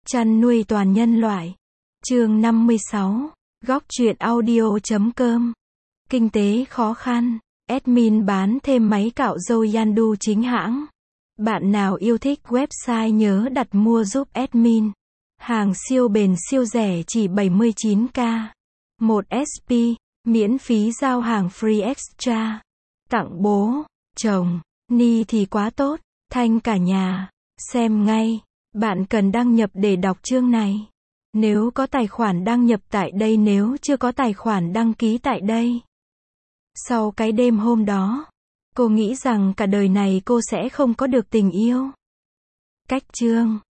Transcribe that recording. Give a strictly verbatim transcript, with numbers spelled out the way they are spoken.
Chăn nuôi toàn nhân loại. Chương năm mươi sáu. Góc truyện audio chấm com. Kinh tế khó khăn. Admin bán thêm máy cạo râu Yandu chính hãng. Bạn nào yêu thích website nhớ đặt mua giúp admin. Hàng siêu bền siêu rẻ chỉ bảy mươi chín k. một ét pê, miễn phí giao hàng free extra. Tặng bố, chồng, ni thì quá tốt, thanh cả nhà. Xem ngay. Bạn cần đăng nhập để đọc chương này. Nếu có tài khoản đăng nhập tại đây, nếu chưa có tài khoản đăng ký tại đây. Sau cái đêm hôm đó, cô nghĩ rằng cả đời này cô sẽ không có được tình yêu. Cách chương.